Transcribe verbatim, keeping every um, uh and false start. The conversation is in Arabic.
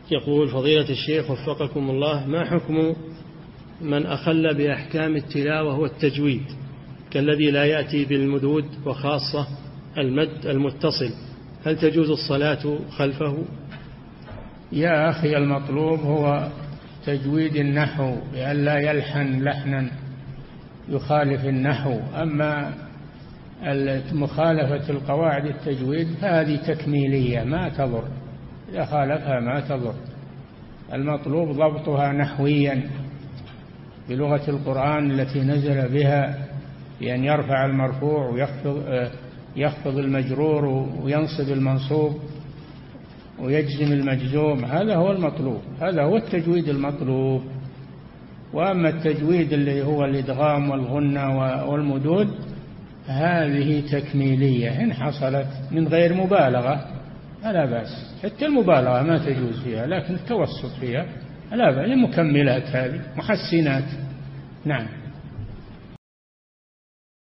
يقول فضيلة الشيخ وفقكم الله، ما حكم من أخل بأحكام التلاوة والتجويد كالذي لا يأتي بالمدود وخاصة المد المتصل، هل تجوز الصلاة خلفه؟ يا أخي المطلوب هو تجويد النحو بأن لا يلحن لحنا يخالف النحو. أما مخالفة القواعد التجويد هذه تكميلية ما تضر، إذا خالفها ما تضر. المطلوب ضبطها نحويا بلغة القرآن التي نزل بها، بأن يرفع المرفوع ويخفض يخفض المجرور وينصب المنصوب ويجزم المجزوم. هذا هو المطلوب، هذا هو التجويد المطلوب. وأما التجويد اللي هو الإدغام والغنة والمدود هذه تكميلية إن حصلت من غير مبالغة فلا بأس. حتى المبالغة ما تجوز فيها، لكن التوسط فيها لا بأس. المكملات هذه محسنات. نعم.